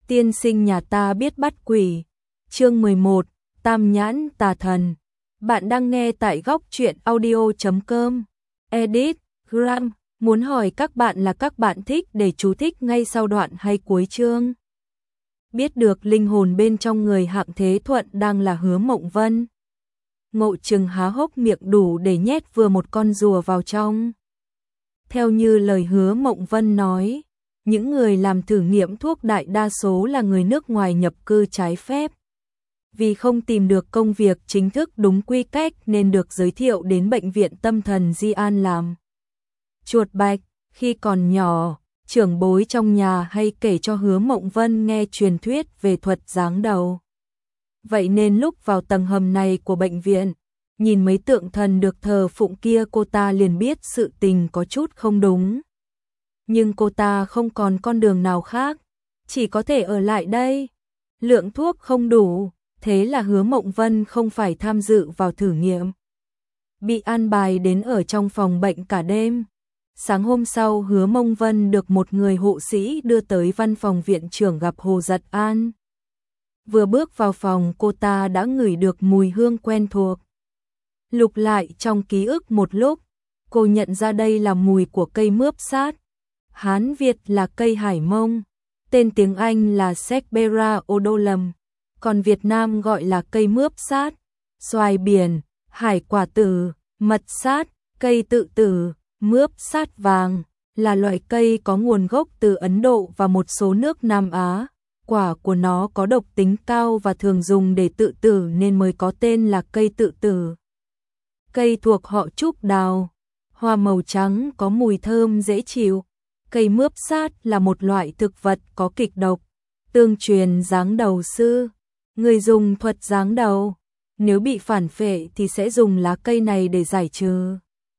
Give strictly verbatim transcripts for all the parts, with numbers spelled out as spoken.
Tiên sinh nhà ta biết bắt quỷ. Chương mười một, Tam nhãn tà thần. Bạn đang nghe tại góc truyện audio chấm com. Edit, Gram, muốn hỏi các bạn là các bạn thích để chú thích ngay sau đoạn hay cuối chương. Biết được linh hồn bên trong người Hạng Thế Thuận đang là Hứa Mộng Vân. Ngộ Trừng há hốc miệng đủ để nhét vừa một con rùa vào trong. Theo như lời Hứa Mộng Vân nói, những người làm thử nghiệm thuốc đại đa số là người nước ngoài nhập cư trái phép. Vì không tìm được công việc chính thức đúng quy cách nên được giới thiệu đến bệnh viện tâm thần Di An làm chuột bạch. Khi còn nhỏ, trưởng bối trong nhà hay kể cho Hứa Mộng Vân nghe truyền thuyết về thuật giáng đầu. Vậy nên lúc vào tầng hầm này của bệnh viện, nhìn mấy tượng thần được thờ phụng kia cô ta liền biết sự tình có chút không đúng. Nhưng cô ta không còn con đường nào khác, chỉ có thể ở lại đây. Lượng thuốc không đủ, thế là Hứa Mộng Vân không phải tham dự vào thử nghiệm. Bị an bài đến ở trong phòng bệnh cả đêm. Sáng hôm sau Hứa Mộng Vân được một người hộ sĩ đưa tới văn phòng viện trưởng gặp Hồ Giật An. Vừa bước vào phòng cô ta đã ngửi được mùi hương quen thuộc. Lục lại trong ký ức một lúc, cô nhận ra đây là mùi của cây mướp sát. Hán Việt là cây hải mông, tên tiếng Anh là Cerbera odolum, còn Việt Nam gọi là cây mướp sát, xoài biển, hải quả tử, mật sát, cây tự tử, mướp sát vàng, là loại cây có nguồn gốc từ Ấn Độ và một số nước Nam Á. Quả của nó có độc tính cao và thường dùng để tự tử nên mới có tên là cây tự tử. Cây thuộc họ trúc đào, hoa màu trắng có mùi thơm dễ chịu. Cây mướp sát là một loại thực vật có kịch độc, tương truyền giáng đầu sư. Người dùng thuật giáng đầu, nếu bị phản phệ thì sẽ dùng lá cây này để giải trừ.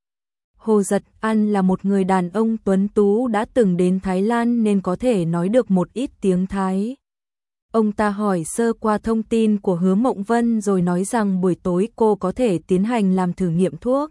Hồ Giật An là một người đàn ông tuấn tú đã từng đến Thái Lan nên có thể nói được một ít tiếng Thái. Ông ta hỏi sơ qua thông tin của Hứa Mộng Vân rồi nói rằng buổi tối cô có thể tiến hành làm thử nghiệm thuốc.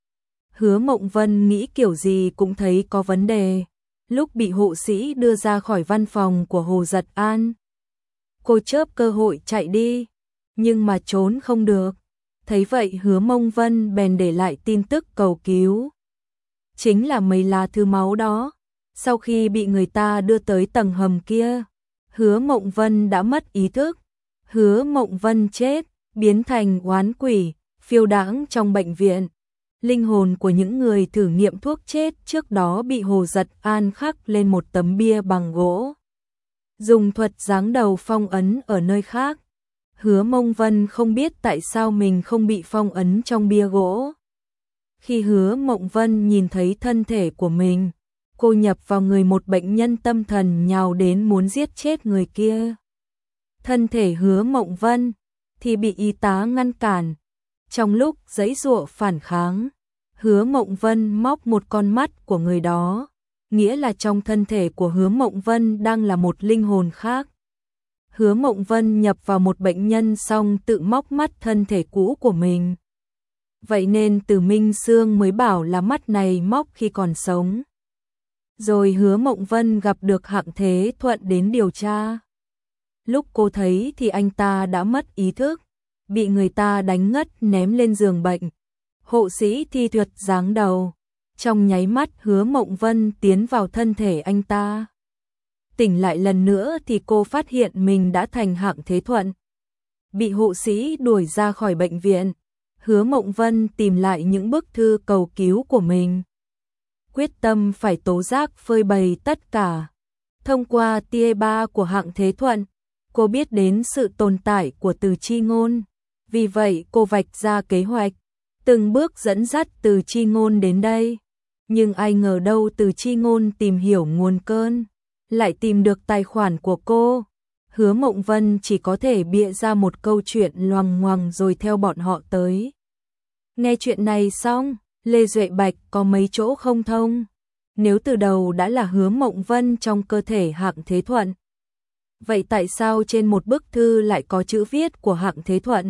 Hứa Mộng Vân nghĩ kiểu gì cũng thấy có vấn đề. Lúc bị hộ sĩ đưa ra khỏi văn phòng của Hồ Giật An, cô chớp cơ hội chạy đi, nhưng mà trốn không được. Thấy vậy Hứa Mộng Vân bèn để lại tin tức cầu cứu. Chính là mấy lá thư máu đó. Sau khi bị người ta đưa tới tầng hầm kia, Hứa Mộng Vân đã mất ý thức. Hứa Mộng Vân chết, biến thành oán quỷ, phiêu đãng trong bệnh viện. Linh hồn của những người thử nghiệm thuốc chết trước đó bị Hồ Giật An khắc lên một tấm bia bằng gỗ. Dùng thuật giáng đầu phong ấn ở nơi khác. Hứa Mộng Vân không biết tại sao mình không bị phong ấn trong bia gỗ. Khi Hứa Mộng Vân nhìn thấy thân thể của mình, cô nhập vào người một bệnh nhân tâm thần nhào đến muốn giết chết người kia. Thân thể Hứa Mộng Vân thì bị y tá ngăn cản. Trong lúc giãy giụa phản kháng, Hứa Mộng Vân móc một con mắt của người đó, nghĩa là trong thân thể của Hứa Mộng Vân đang là một linh hồn khác. Hứa Mộng Vân nhập vào một bệnh nhân xong tự móc mắt thân thể cũ của mình. Vậy nên Từ Minh Sương mới bảo là mắt này móc khi còn sống. Rồi Hứa Mộng Vân gặp được Hạng Thế Thuận đến điều tra. Lúc cô thấy thì anh ta đã mất ý thức, bị người ta đánh ngất ném lên giường bệnh. Hộ sĩ thi thuật giáng đầu. Trong nháy mắt Hứa Mộng Vân tiến vào thân thể anh ta. Tỉnh lại lần nữa thì cô phát hiện mình đã thành Hạng Thế Thuận. Bị hộ sĩ đuổi ra khỏi bệnh viện, Hứa Mộng Vân tìm lại những bức thư cầu cứu của mình. Quyết tâm phải tố giác phơi bày tất cả. Thông qua tia ba của Hạng Thế Thuận, cô biết đến sự tồn tại của Từ Chi Ngôn. Vì vậy cô vạch ra kế hoạch, từng bước dẫn dắt Từ Chi Ngôn đến đây. Nhưng ai ngờ đâu Từ Chi Ngôn tìm hiểu nguồn cơn, lại tìm được tài khoản của cô. Hứa Mộng Vân chỉ có thể bịa ra một câu chuyện loằng ngoằng rồi theo bọn họ tới. Nghe chuyện này xong, Lê Duệ Bạch có mấy chỗ không thông. Nếu từ đầu đã là Hứa Mộng Vân trong cơ thể Hạng Thế Thuận, vậy tại sao trên một bức thư lại có chữ viết của Hạng Thế Thuận?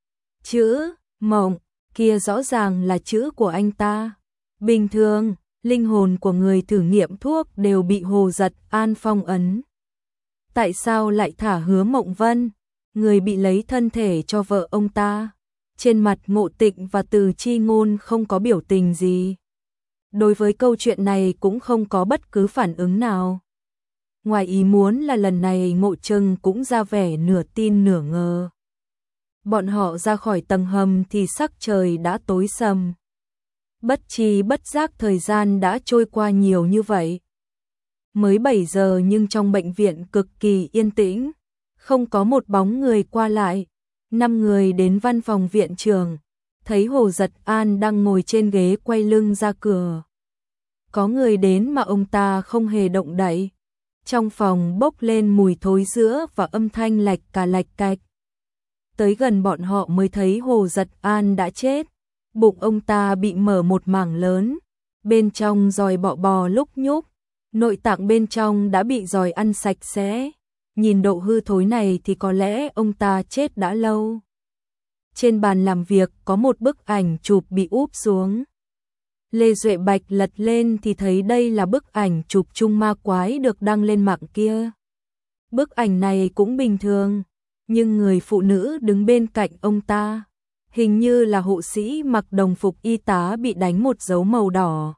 Chữ Mộng kia rõ ràng là chữ của anh ta. Bình thường, linh hồn của người thử nghiệm thuốc đều bị Hồ Giật An phong ấn. tại sao lại thả Hứa Mộng Vân, người bị lấy thân thể cho vợ ông ta. Trên mặt Ngộ Tịnh và Từ Chi Ngôn không có biểu tình gì. Đối với câu chuyện này cũng không có bất cứ phản ứng nào. Ngoài ý muốn là lần này Ngộ Trừng cũng ra vẻ nửa tin nửa ngờ. Bọn họ ra khỏi tầng hầm thì sắc trời đã tối sầm. Bất tri bất giác thời gian đã trôi qua nhiều như vậy. Mới bảy giờ nhưng trong bệnh viện cực kỳ yên tĩnh, không có một bóng người qua lại. Năm người đến văn phòng viện trưởng, thấy Hồ Giật An đang ngồi trên ghế quay lưng ra cửa. Có người đến mà ông ta không hề động đậy. Trong phòng bốc lên mùi thối rữa và âm thanh lạch cà lạch cạch. Tới gần bọn họ mới thấy Hồ Giật An đã chết. Bụng ông ta bị mở một mảng lớn, bên trong giòi bọ bò lúc nhúc, nội tạng bên trong đã bị giòi ăn sạch sẽ. Nhìn độ hư thối này thì có lẽ ông ta chết đã lâu. Trên bàn làm việc có một bức ảnh chụp bị úp xuống. Lê Duệ Bạch lật lên thì thấy đây là bức ảnh chụp chung ma quái được đăng lên mạng kia. Bức ảnh này cũng bình thường, nhưng người phụ nữ đứng bên cạnh ông ta, hình như là hộ sĩ mặc đồng phục y tá bị đánh một dấu màu đỏ.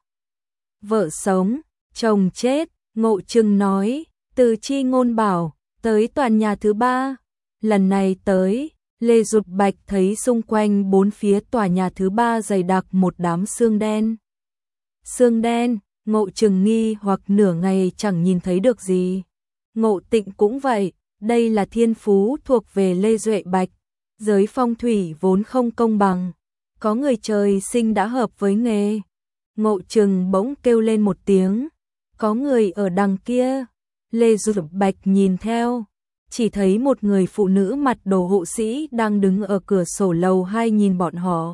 Vợ sống, chồng chết, Ngộ Trừng nói. Từ Chi Ngôn bảo, tới tòa nhà thứ ba. Lần này tới, Lê Duệ Bạch thấy xung quanh bốn phía tòa nhà thứ ba dày đặc một đám xương đen. Xương đen, Ngộ Trừng nghi hoặc nửa ngày chẳng nhìn thấy được gì. Ngộ Tịnh cũng vậy, đây là thiên phú thuộc về Lê Duệ Bạch. Giới phong thủy vốn không công bằng, có người trời sinh đã hợp với nghề. Ngộ Trừng bỗng kêu lên một tiếng, có người ở đằng kia. Lê Duệ Bạch nhìn theo, chỉ thấy một người phụ nữ mặc đồ hộ sĩ đang đứng ở cửa sổ lầu hai nhìn bọn họ.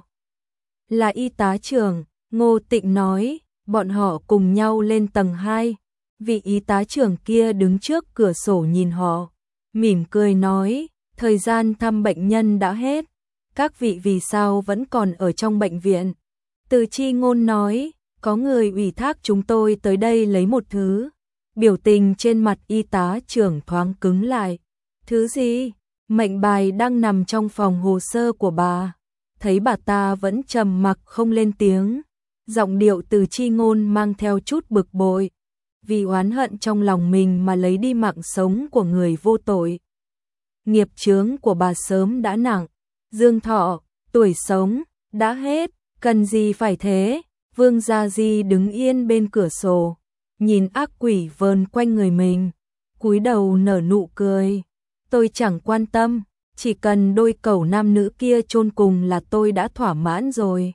Là y tá trưởng, Ngô Tịnh nói, bọn họ cùng nhau lên tầng hai. Vị y tá trưởng kia đứng trước cửa sổ nhìn họ, mỉm cười nói, thời gian thăm bệnh nhân đã hết, các vị vì sao vẫn còn ở trong bệnh viện? Từ Chi Ngôn nói, có người ủy thác chúng tôi tới đây lấy một thứ. Biểu tình trên mặt y tá trưởng thoáng cứng lại. Thứ gì? Mệnh bài đang nằm trong phòng hồ sơ của bà. Thấy bà ta vẫn trầm mặc không lên tiếng, giọng điệu Từ Chi Ngôn mang theo chút bực bội, vì oán hận trong lòng mình mà lấy đi mạng sống của người vô tội. Nghiệp chướng của bà sớm đã nặng, dương thọ, tuổi sống đã hết, cần gì phải thế? Vương Gia Di đứng yên bên cửa sổ, nhìn ác quỷ vờn quanh người mình, cúi đầu nở nụ cười. Tôi chẳng quan tâm, chỉ cần đôi cẩu nam nữ kia chôn cùng là tôi đã thỏa mãn rồi.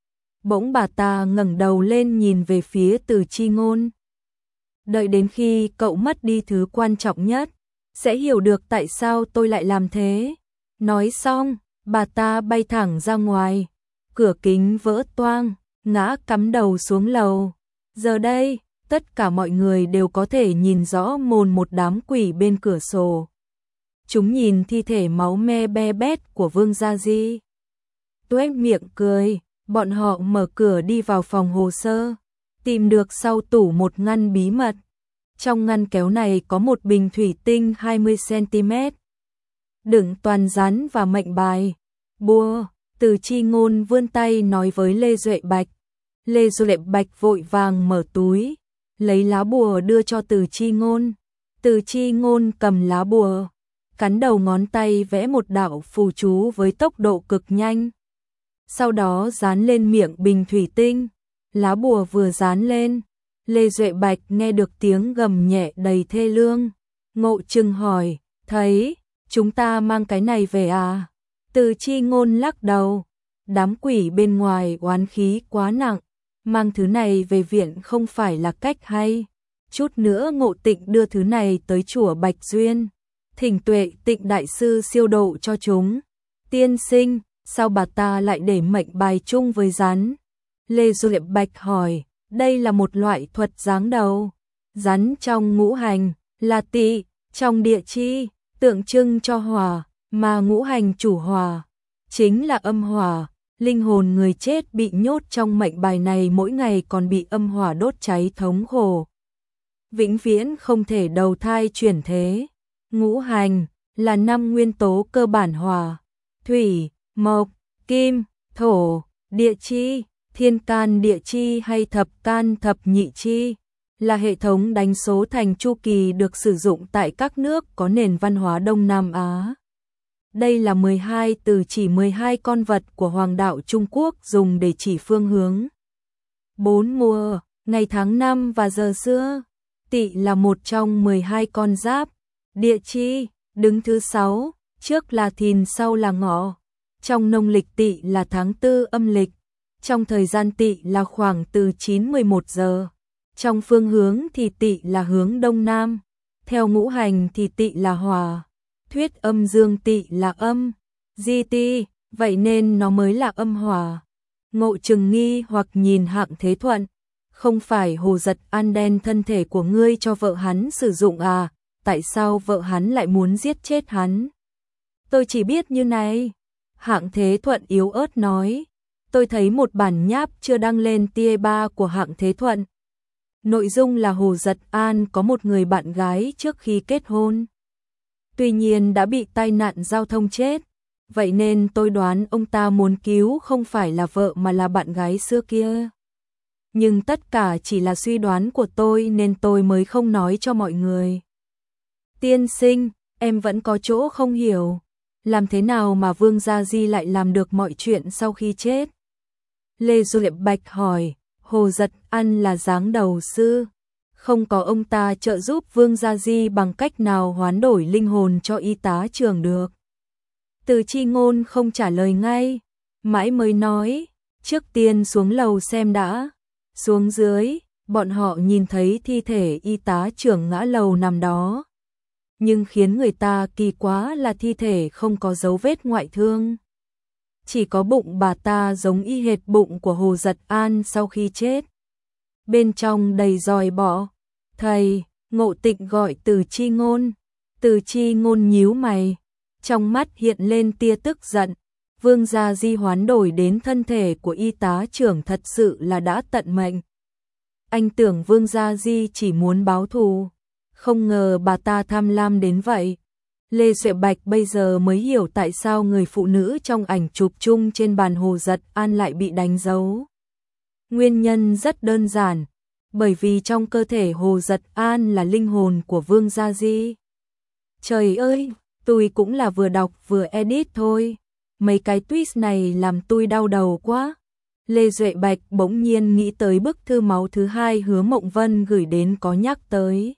Bỗng bà ta ngẩng đầu lên nhìn về phía Từ Chi Ngôn. Đợi đến khi cậu mất đi thứ quan trọng nhất, sẽ hiểu được tại sao tôi lại làm thế. Nói xong, bà ta bay thẳng ra ngoài, cửa kính vỡ toang, ngã cắm đầu xuống lầu. Giờ đây, tất cả mọi người đều có thể nhìn rõ mồn một đám quỷ bên cửa sổ. Chúng nhìn thi thể máu me be bét của Vương Gia Di, tuét miệng cười. Bọn họ mở cửa đi vào phòng hồ sơ, tìm được sau tủ một ngăn bí mật. Trong ngăn kéo này có một bình thủy tinh hai mươi xăng-ti-mét, đựng toàn rắn và mệnh bài, bùa. Từ Chi Ngôn vươn tay nói với Lê Duệ Bạch. Lê Duệ Bạch vội vàng mở túi, lấy lá bùa đưa cho Từ Chi Ngôn. Từ Chi Ngôn cầm lá bùa, cắn đầu ngón tay vẽ một đạo phù chú với tốc độ cực nhanh. Sau đó dán lên miệng bình thủy tinh. Lá bùa vừa dán lên, Lê Duệ Bạch nghe được tiếng gầm nhẹ đầy thê lương. Ngộ Trừng hỏi, thấy, chúng ta mang cái này về à? Từ Chi Ngôn lắc đầu, đám quỷ bên ngoài oán khí quá nặng, mang thứ này về viện không phải là cách hay. Chút nữa Ngộ Tịnh đưa thứ này tới chùa Bạch Duyên, thỉnh Tuệ Tịnh đại sư siêu độ cho chúng. Tiên sinh, sao bà ta lại để mệnh bài chung với rắn? Lê Duệ Bạch hỏi, đây là một loại thuật giáng đầu. Rắn trong ngũ hành là tỵ, trong địa chi tượng trưng cho hỏa, mà ngũ hành chủ hỏa chính là âm hỏa. Linh hồn người chết bị nhốt trong mệnh bài này mỗi ngày còn bị âm hỏa đốt cháy thống khổ, vĩnh viễn không thể đầu thai chuyển thế. Ngũ hành là năm nguyên tố cơ bản hỏa, thủy, mộc, kim, thổ, địa chi, thiên can địa chi hay thập can thập nhị chi, là hệ thống đánh số thành chu kỳ được sử dụng tại các nước có nền văn hóa Đông Nam Á. Đây là mười hai từ chỉ mười hai con vật của Hoàng đạo Trung Quốc dùng để chỉ phương hướng. Bốn mùa, ngày tháng năm và giờ xưa. Tỵ là một trong mười hai con giáp. Địa chi, đứng thứ sáu, trước là Thìn sau là Ngọ. Trong nông lịch Tỵ là tháng tư âm lịch. Trong thời gian Tỵ là khoảng từ chín mười một giờ. Trong phương hướng thì Tỵ là hướng Đông Nam. Theo ngũ hành thì Tỵ là hỏa. Thuyết âm dương Tỵ là âm, di ti, vậy nên nó mới là âm hỏa. Ngộ Trừng nghi hoặc nhìn Hạng Thế Thuận, không phải Hồ Giật An đen thân thể của ngươi cho vợ hắn sử dụng à, tại sao vợ hắn lại muốn giết chết hắn? Tôi chỉ biết như này. Hạng Thế Thuận yếu ớt nói, tôi thấy một bản nháp chưa đăng lên tia ba của Hạng Thế Thuận. Nội dung là Hồ Giật An có một người bạn gái trước khi kết hôn. Tuy nhiên đã bị tai nạn giao thông chết, vậy nên tôi đoán ông ta muốn cứu không phải là vợ mà là bạn gái xưa kia. Nhưng tất cả chỉ là suy đoán của tôi nên tôi mới không nói cho mọi người. Tiên sinh, em vẫn có chỗ không hiểu. Làm thế nào mà Vương Gia Di lại làm được mọi chuyện sau khi chết? Lê Duệ Bạch hỏi, Hồ Giật An là giáng đầu sư. Không có ông ta trợ giúp Vương Gia Di bằng cách nào hoán đổi linh hồn cho y tá trưởng được. Từ Chi Ngôn không trả lời ngay, mãi mới nói, trước tiên xuống lầu xem đã. Xuống dưới, bọn họ nhìn thấy thi thể y tá trưởng ngã lầu nằm đó. Nhưng khiến người ta kỳ quá là thi thể không có dấu vết ngoại thương. Chỉ có bụng bà ta giống y hệt bụng của Hồ Giật An sau khi chết. Bên trong đầy giòi bọ. Thầy, Ngộ Tịnh gọi Từ Chi Ngôn. Từ Chi Ngôn nhíu mày, trong mắt hiện lên tia tức giận. Vương Gia Di hoán đổi đến thân thể của y tá trưởng thật sự là đã tận mệnh. Anh tưởng Vương Gia Di chỉ muốn báo thù, không ngờ bà ta tham lam đến vậy. Lê Duệ Bạch bây giờ mới hiểu tại sao người phụ nữ trong ảnh chụp chung trên bàn Hồ Giật An lại bị đánh dấu. Nguyên nhân rất đơn giản, bởi vì trong cơ thể Hồ Giật An là linh hồn của Vương Gia Di. Trời ơi, tôi cũng là vừa đọc vừa edit thôi. Mấy cái twist này làm tôi đau đầu quá. Lê Duệ Bạch bỗng nhiên nghĩ tới bức thư máu thứ hai Hứa Mộng Vân gửi đến có nhắc tới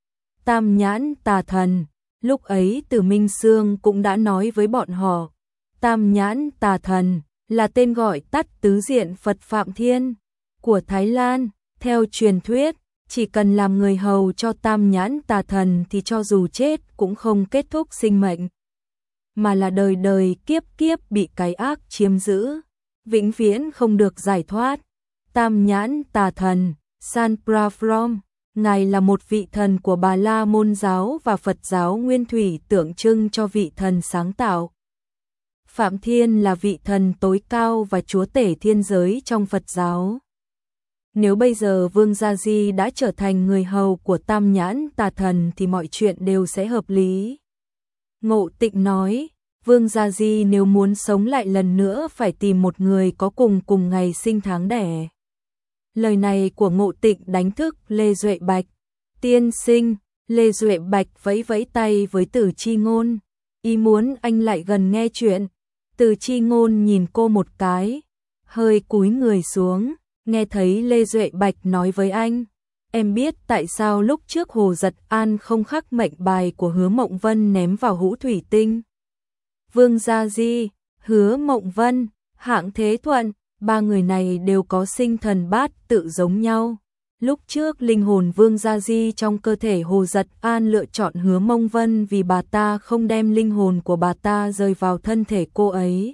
Tam Nhãn Tà Thần. Lúc ấy Từ Minh Sương cũng đã nói với bọn họ, Tam Nhãn Tà Thần là tên gọi tắt tứ diện Phật Phạm Thiên của Thái Lan. Theo truyền thuyết, chỉ cần làm người hầu cho Tam Nhãn Tà Thần thì cho dù chết cũng không kết thúc sinh mệnh, mà là đời đời kiếp kiếp bị cái ác chiếm giữ, vĩnh viễn không được giải thoát. Tam Nhãn Tà Thần, San Prafrom, Ngài là một vị thần của Bà La Môn giáo và Phật giáo Nguyên Thủy, tượng trưng cho vị thần sáng tạo. Phạm Thiên là vị thần tối cao và chúa tể thiên giới trong Phật giáo. Nếu bây giờ Vương Gia Di đã trở thành người hầu của Tam Nhãn Tà Thần thì mọi chuyện đều sẽ hợp lý. Ngộ Tịnh nói, Vương Gia Di nếu muốn sống lại lần nữa phải tìm một người có cùng cùng ngày sinh tháng đẻ. Lời này của Ngộ Tịnh đánh thức Lê Duệ Bạch. Tiên sinh, Lê Duệ Bạch vẫy vẫy tay với Từ Chi Ngôn. Ý muốn anh lại gần nghe chuyện. Từ Chi Ngôn nhìn cô một cái, hơi cúi người xuống, nghe thấy Lê Duệ Bạch nói với anh. Em biết tại sao lúc trước Hồ Giật An không khắc mệnh bài của Hứa Mộng Vân ném vào hũ thủy tinh. Vương Gia Di, Hứa Mộng Vân, Hạng Thế Thuận, ba người này đều có sinh thần bát tự giống nhau. Lúc trước linh hồn Vương Gia Di trong cơ thể Hồ Giật An lựa chọn Hứa Mộng Vân vì bà ta không đem linh hồn của bà ta rơi vào thân thể cô ấy.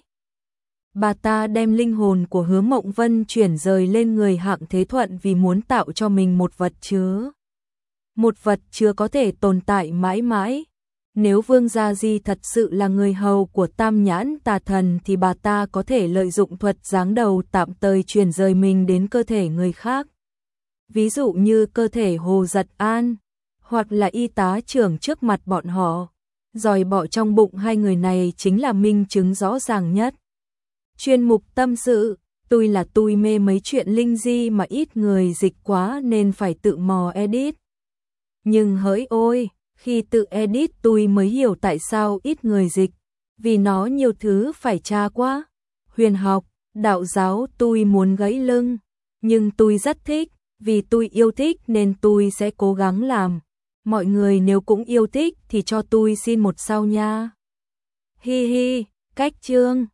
Bà ta đem linh hồn của Hứa Mộng Vân chuyển rời lên người Hạng Thế Thuận vì muốn tạo cho mình một vật chứa. Một vật chứa có thể tồn tại mãi mãi. Nếu Vương Gia Di thật sự là người hầu của Tam Nhãn Tà Thần thì bà ta có thể lợi dụng thuật giáng đầu tạm thời chuyển rời mình đến cơ thể người khác. Ví dụ như cơ thể Hồ Giật An. hoặc là y tá trưởng trước mặt bọn họ. Dòi bọ trong bụng hai người này chính là minh chứng rõ ràng nhất. Chuyên mục tâm sự, tôi là tôi mê mấy chuyện linh di mà ít người dịch quá nên phải tự mò edit. Nhưng hỡi ôi, khi tự edit tôi mới hiểu tại sao ít người dịch, vì nó nhiều thứ phải tra quá. Huyền học, đạo giáo tôi muốn gãy lưng, nhưng tôi rất thích, vì tôi yêu thích nên tôi sẽ cố gắng làm. Mọi người nếu cũng yêu thích thì cho tôi xin một sao nha. Hi hi, cách chương.